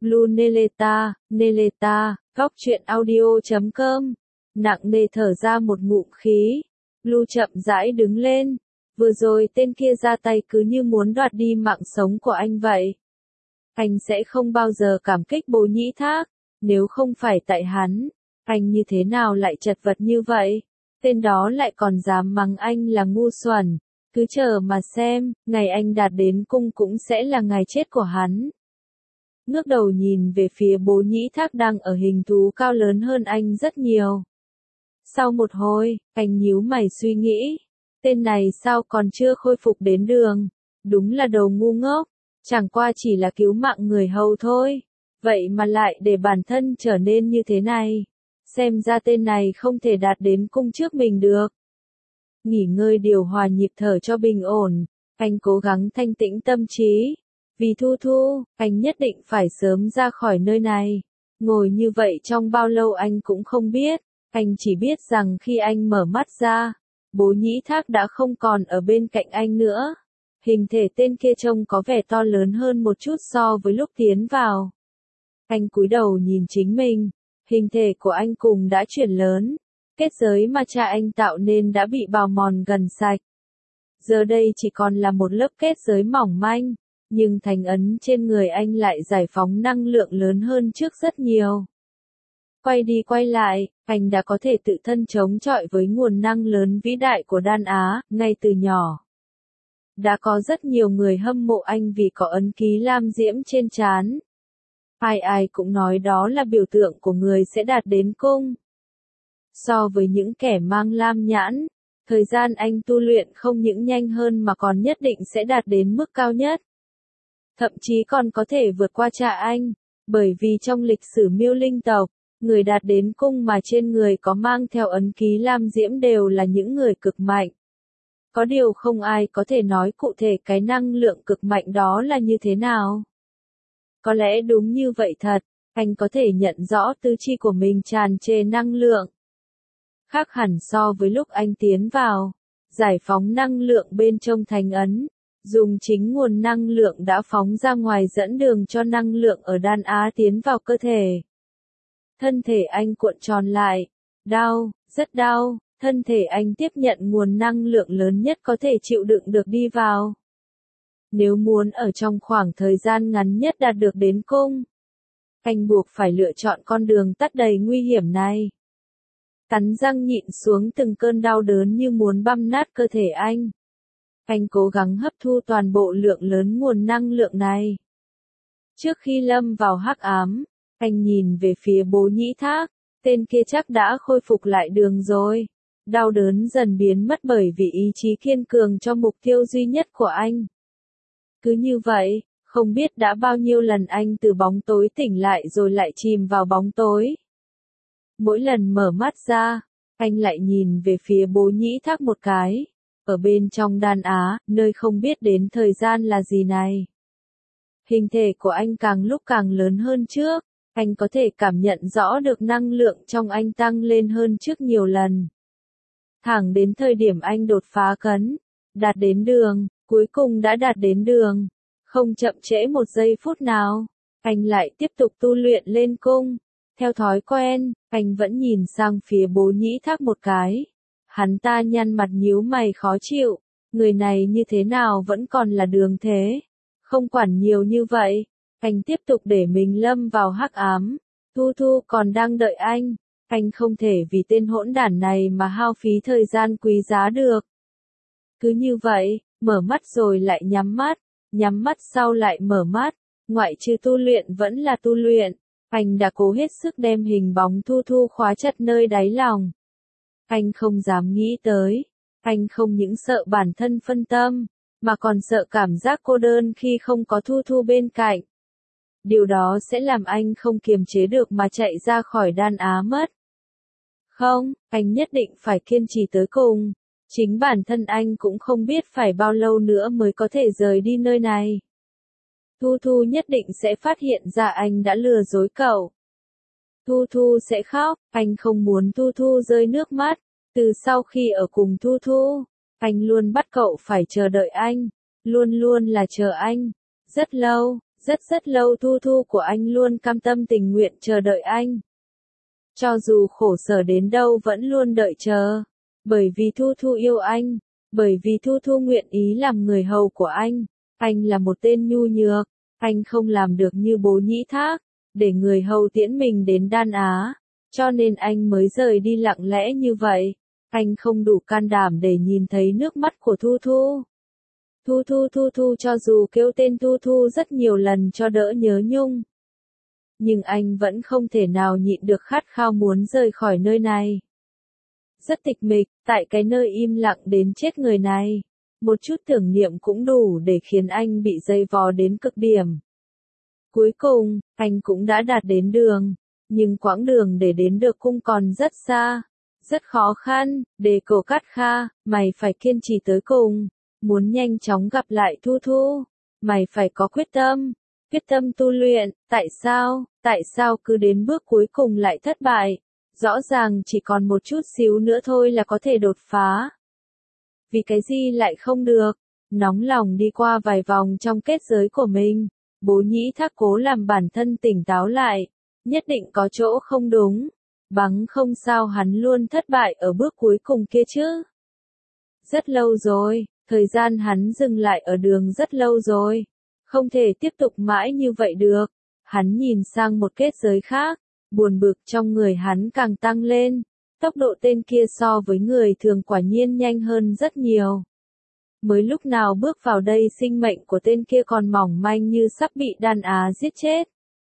Blue Neleta, Neleta, góc truyện audio.com. Nặng nề thở ra một ngụm khí. Blue chậm rãi đứng lên. Vừa rồi tên kia ra tay cứ như muốn đoạt đi mạng sống của anh vậy. Anh sẽ không bao giờ cảm kích Bố Nhĩ Thác. Nếu không phải tại hắn, anh như thế nào lại chật vật như vậy? Tên đó lại còn dám mắng anh là ngu xuẩn. Cứ chờ mà xem, ngày anh đạt đến cung cũng sẽ là ngày chết của hắn. Ngước đầu nhìn về phía Bố Nhĩ Thác đang ở hình thú cao lớn hơn anh rất nhiều. Sau một hồi, anh nhíu mày suy nghĩ. Tên này sao còn chưa khôi phục đến đường? Đúng là đồ ngu ngốc. Chẳng qua chỉ là cứu mạng người hầu thôi. Vậy mà lại để bản thân trở nên như thế này. Xem ra tên này không thể đạt đến cung trước mình được. Nghỉ ngơi điều hòa nhịp thở cho bình ổn. Anh cố gắng thanh tĩnh tâm trí. Vì Thu Thu, anh nhất định phải sớm ra khỏi nơi này. Ngồi như vậy trong bao lâu anh cũng không biết. Anh chỉ biết rằng khi anh mở mắt ra, Bố Nhĩ Thác đã không còn ở bên cạnh anh nữa. Hình thể tên kia trông có vẻ to lớn hơn một chút so với lúc tiến vào. Anh cúi đầu nhìn chính mình. Hình thể của anh cùng đã chuyển lớn. Kết giới mà cha anh tạo nên đã bị bào mòn gần sạch. Giờ đây chỉ còn là một lớp kết giới mỏng manh. Nhưng thành ấn trên người anh lại giải phóng năng lượng lớn hơn trước rất nhiều. Quay đi quay lại, anh đã có thể tự thân chống chọi với nguồn năng lớn vĩ đại của Đan Á, ngay từ nhỏ. Đã có rất nhiều người hâm mộ anh vì có ấn ký lam diễm trên trán. Ai ai cũng nói đó là biểu tượng của người sẽ đạt đến cung. So với những kẻ mang lam nhãn, thời gian anh tu luyện không những nhanh hơn mà còn nhất định sẽ đạt đến mức cao nhất. Thậm chí còn có thể vượt qua cha anh, bởi vì trong lịch sử Miêu Linh tộc, người đạt đến cung mà trên người có mang theo ấn ký lam diễm đều là những người cực mạnh. Có điều không ai có thể nói cụ thể cái năng lượng cực mạnh đó là như thế nào. Có lẽ đúng như vậy thật, anh có thể nhận rõ tứ chi của mình tràn trề năng lượng. Khác hẳn so với lúc anh tiến vào, giải phóng năng lượng bên trong thành ấn. Dùng chính nguồn năng lượng đã phóng ra ngoài dẫn đường cho năng lượng ở Đan Á tiến vào cơ thể. Thân thể anh cuộn tròn lại. Đau, rất đau. Thân thể anh tiếp nhận nguồn năng lượng lớn nhất có thể chịu đựng được đi vào. Nếu muốn ở trong khoảng thời gian ngắn nhất đạt được đến cung, anh buộc phải lựa chọn con đường tắt đầy nguy hiểm này. Cắn răng nhịn xuống từng cơn đau đớn như muốn băm nát cơ thể anh. Anh cố gắng hấp thu toàn bộ lượng lớn nguồn năng lượng này. Trước khi lâm vào hắc ám, anh nhìn về phía Bố Nhĩ Thác, tên kia chắc đã khôi phục lại đường rồi. Đau đớn dần biến mất bởi vì ý chí kiên cường cho mục tiêu duy nhất của anh. Cứ như vậy, không biết đã bao nhiêu lần anh từ bóng tối tỉnh lại rồi lại chìm vào bóng tối. Mỗi lần mở mắt ra, anh lại nhìn về phía Bố Nhĩ Thác một cái. Ở bên trong Đan Á, nơi không biết đến thời gian là gì này. Hình thể của anh càng lúc càng lớn hơn trước, anh có thể cảm nhận rõ được năng lượng trong anh tăng lên hơn trước nhiều lần. Thẳng đến thời điểm anh đột phá cấn, đạt đến đường, cuối cùng đã đạt đến đường. Không chậm trễ một giây phút nào, anh lại tiếp tục tu luyện lên cung. Theo thói quen, anh vẫn nhìn sang phía Bố Nhĩ Thác một cái. Hắn ta nhăn mặt nhíu mày khó chịu, người này như thế nào vẫn còn là đường thế. Không quản nhiều như vậy, anh tiếp tục để mình lâm vào hắc ám. Thu Thu còn đang đợi anh không thể vì tên hỗn đản này mà hao phí thời gian quý giá được. Cứ như vậy, mở mắt rồi lại nhắm mắt sau lại mở mắt, ngoại trừ tu luyện vẫn là tu luyện. Anh đã cố hết sức đem hình bóng Thu Thu khóa chặt nơi đáy lòng. Anh không dám nghĩ tới, anh không những sợ bản thân phân tâm, mà còn sợ cảm giác cô đơn khi không có Thu Thu bên cạnh. Điều đó sẽ làm anh không kiềm chế được mà chạy ra khỏi Đan Á mất. Không, anh nhất định phải kiên trì tới cùng. Chính bản thân anh cũng không biết phải bao lâu nữa mới có thể rời đi nơi này. Thu Thu nhất định sẽ phát hiện ra anh đã lừa dối cậu. Thu Thu sẽ khóc, anh không muốn Thu Thu rơi nước mắt. Từ sau khi ở cùng Thu Thu, anh luôn bắt cậu phải chờ đợi anh, luôn luôn là chờ anh. Rất lâu Thu Thu của anh luôn cam tâm tình nguyện chờ đợi anh. Cho dù khổ sở đến đâu vẫn luôn đợi chờ. Bởi vì Thu Thu yêu anh. Bởi vì Thu Thu nguyện ý làm người hầu của anh. Anh là một tên nhu nhược. Anh không làm được như bố Nhĩ Thác. Để người hầu tiễn mình đến Đan Á. Cho nên anh mới rời đi lặng lẽ như vậy. Anh không đủ can đảm để nhìn thấy nước mắt của Thu Thu. Thu Thu cho dù kêu tên Thu Thu rất nhiều lần cho đỡ nhớ nhung. Nhưng anh vẫn không thể nào nhịn được khát khao muốn rời khỏi nơi này. Rất tịch mịch, tại cái nơi im lặng đến chết người này. Một chút tưởng niệm cũng đủ để khiến anh bị dây vò đến cực điểm. Cuối cùng, anh cũng đã đạt đến đường. Nhưng quãng đường để đến được cung còn rất xa. Rất khó khăn, Đề Cổ Cát Kha, mày phải kiên trì tới cùng. Muốn nhanh chóng gặp lại Thu Thu. Mày phải có quyết tâm tu luyện. Tại sao cứ đến bước cuối cùng lại thất bại? Rõ ràng chỉ còn một chút xíu nữa thôi là có thể đột phá. Vì cái gì lại không được? Nóng lòng đi qua vài vòng trong kết giới của mình. Bố Nhĩ Thác cố làm bản thân tỉnh táo lại. Nhất định có chỗ không đúng. Bằng không sao hắn luôn thất bại ở bước cuối cùng kia chứ. Rất lâu rồi, thời gian hắn dừng lại ở đường rất lâu rồi. Không thể tiếp tục mãi như vậy được. Hắn nhìn sang một kết giới khác. Buồn bực trong người hắn càng tăng lên. Tốc độ tên kia so với người thường quả nhiên nhanh hơn rất nhiều. Mới lúc nào bước vào đây sinh mệnh của tên kia còn mỏng manh như sắp bị Đan Á giết chết.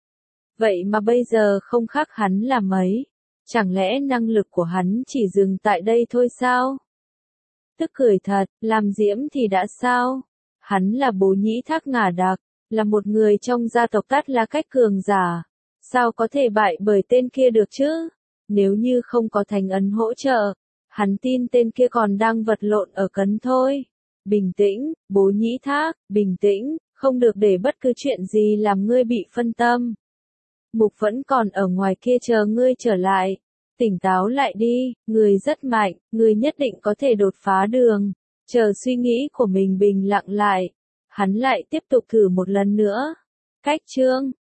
Vậy mà bây giờ không khác hắn là mấy. Chẳng lẽ năng lực của hắn chỉ dừng tại đây thôi sao? Tức cười thật, làm diễm thì đã sao? Hắn là Bố Nhĩ Thác Ngả Đặc, là một người trong gia tộc Tát La Cách cường giả. Sao có thể bại bởi tên kia được chứ? Nếu như không có Thánh Ấn hỗ trợ, hắn tin tên kia còn đang vật lộn ở cấn thôi. Bình tĩnh, Bố Nhĩ Thác, bình tĩnh, không được để bất cứ chuyện gì làm ngươi bị phân tâm. Mục vẫn còn ở ngoài kia chờ ngươi trở lại. Tỉnh táo lại đi, ngươi rất mạnh, ngươi nhất định có thể đột phá đường. Chờ suy nghĩ của mình bình lặng lại. Hắn lại tiếp tục thử một lần nữa. Cách chương